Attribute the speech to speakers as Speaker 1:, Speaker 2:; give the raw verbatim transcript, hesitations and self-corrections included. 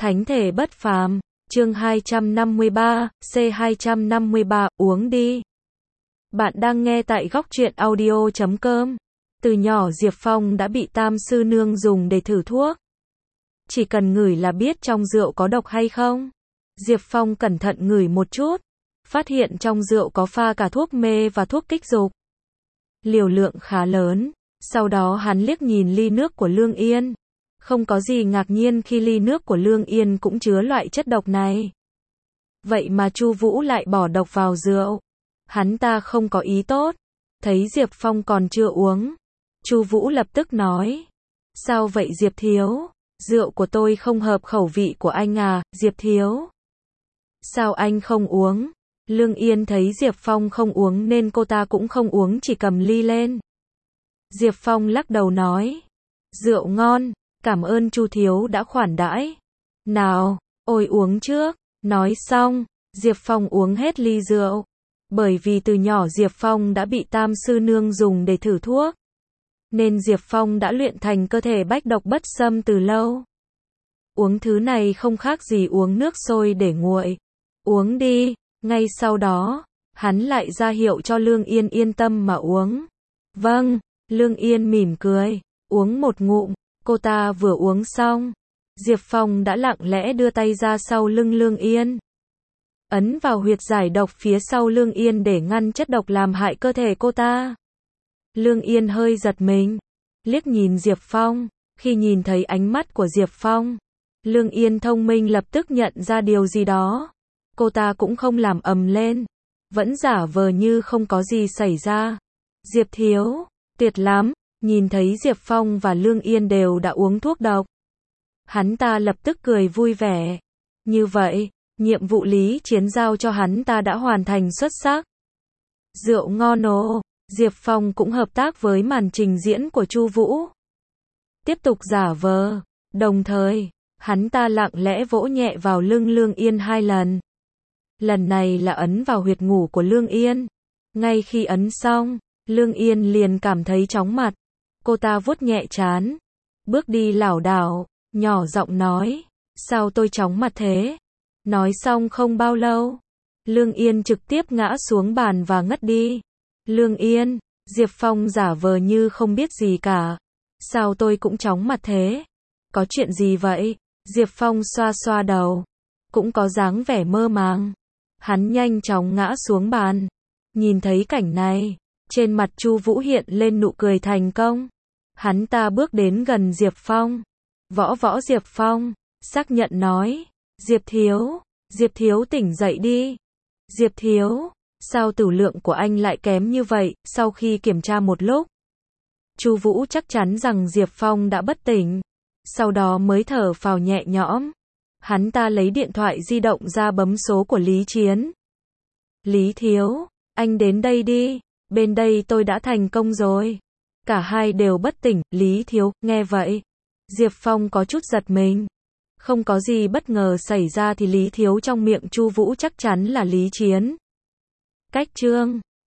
Speaker 1: Thánh thể bất phàm, chương hai trăm năm mươi ba, C hai trăm năm mươi ba, uống đi. Bạn đang nghe tại góc truyện audio chấm com. Từ nhỏ Diệp Phong đã bị Tam sư nương dùng để thử thuốc. Chỉ cần ngửi là biết trong rượu có độc hay không. Diệp Phong cẩn thận ngửi một chút, phát hiện trong rượu có pha cả thuốc mê và thuốc kích dục. Liều lượng khá lớn, sau đó hắn liếc nhìn ly nước của Lương Yên. Không có gì ngạc nhiên khi ly nước của Lương Yên cũng chứa loại chất độc này. Vậy mà Chu Vũ lại bỏ độc vào rượu. Hắn ta không có ý tốt. Thấy Diệp Phong còn chưa uống, Chu Vũ lập tức nói: "Sao vậy Diệp thiếu? Rượu của tôi không hợp khẩu vị của anh à, Diệp thiếu? Sao anh không uống?" Lương Yên thấy Diệp Phong không uống nên cô ta cũng không uống, chỉ cầm ly lên. Diệp Phong lắc đầu nói: "Rượu ngon, cảm ơn Chu thiếu đã khoản đãi. Nào, ôi uống trước." Nói xong, Diệp Phong uống hết ly rượu. Bởi vì từ nhỏ Diệp Phong đã bị Tam sư nương dùng để thử thuốc, nên Diệp Phong đã luyện thành cơ thể bách độc bất xâm từ lâu. Uống thứ này không khác gì uống nước sôi để nguội. "Uống đi." Ngay sau đó, hắn lại ra hiệu cho Lương Yên yên tâm mà uống. "Vâng." Lương Yên mỉm cười, uống một ngụm. Cô ta vừa uống xong, Diệp Phong đã lặng lẽ đưa tay ra sau lưng Lương Yên, ấn vào huyệt giải độc phía sau Lương Yên để ngăn chất độc làm hại cơ thể cô ta. Lương Yên hơi giật mình, liếc nhìn Diệp Phong. Khi nhìn thấy ánh mắt của Diệp Phong, Lương Yên thông minh lập tức nhận ra điều gì đó. Cô ta cũng không làm ầm lên, vẫn giả vờ như không có gì xảy ra. "Diệp thiếu, tuyệt lắm." Nhìn thấy Diệp Phong và Lương Yên đều đã uống thuốc độc, hắn ta lập tức cười vui vẻ. Như vậy, nhiệm vụ Lý Chiến giao cho hắn ta đã hoàn thành xuất sắc. Rượu ngon ồ. Diệp Phong cũng hợp tác với màn trình diễn của Chu Vũ, tiếp tục giả vờ. Đồng thời, hắn ta lặng lẽ vỗ nhẹ vào lưng Lương Yên hai lần. Lần này là ấn vào huyệt ngủ của Lương Yên. Ngay khi ấn xong, Lương Yên liền cảm thấy chóng mặt. Cô ta vuốt nhẹ trán, bước đi lảo đảo, nhỏ giọng nói: "Sao tôi chóng mặt thế?" Nói xong không bao lâu, Lương Yên trực tiếp ngã xuống bàn và ngất đi. "Lương Yên." Diệp Phong giả vờ như không biết gì cả. "Sao tôi cũng chóng mặt thế? Có chuyện gì vậy?" Diệp Phong xoa xoa đầu, cũng có dáng vẻ mơ màng. Hắn nhanh chóng ngã xuống bàn. Nhìn thấy cảnh này, trên mặt Chu Vũ hiện lên nụ cười thành công. Hắn ta bước đến gần Diệp Phong, võ võ Diệp Phong, xác nhận nói: "Diệp thiếu, Diệp thiếu tỉnh dậy đi." "Diệp thiếu, sao tửu lượng của anh lại kém như vậy?" Sau khi kiểm tra một lúc, Chu Vũ chắc chắn rằng Diệp Phong đã bất tỉnh, sau đó mới thở phào nhẹ nhõm. Hắn ta lấy điện thoại di động ra bấm số của Lý Chiến. "Lý thiếu, anh đến đây đi, bên đây tôi đã thành công rồi." Cả hai đều bất tỉnh. Lý thiếu, nghe vậy, Diệp Phong có chút giật mình. Không có gì bất ngờ xảy ra thì Lý thiếu trong miệng Chu Vũ chắc chắn là Lý Chiến. Cách chương